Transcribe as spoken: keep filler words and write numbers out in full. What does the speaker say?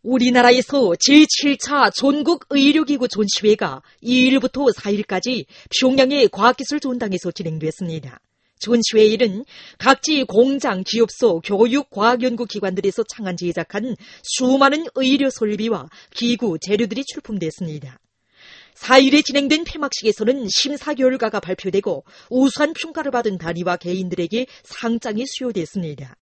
우리나라에서 제칠 차 전국의료기구 전시회가 이 일부터 사 일까지 평양의 과학기술전당에서 진행됐습니다. 전시회에는 각지 공장, 기업소, 교육, 과학연구기관들에서 창안 제작한 수많은 의료 설비와 기구, 재료들이 출품됐습니다. 사 일에 진행된 폐막식에서는 심사 결과가 발표되고 우수한 평가를 받은 단위와 개인들에게 상장이 수여됐습니다.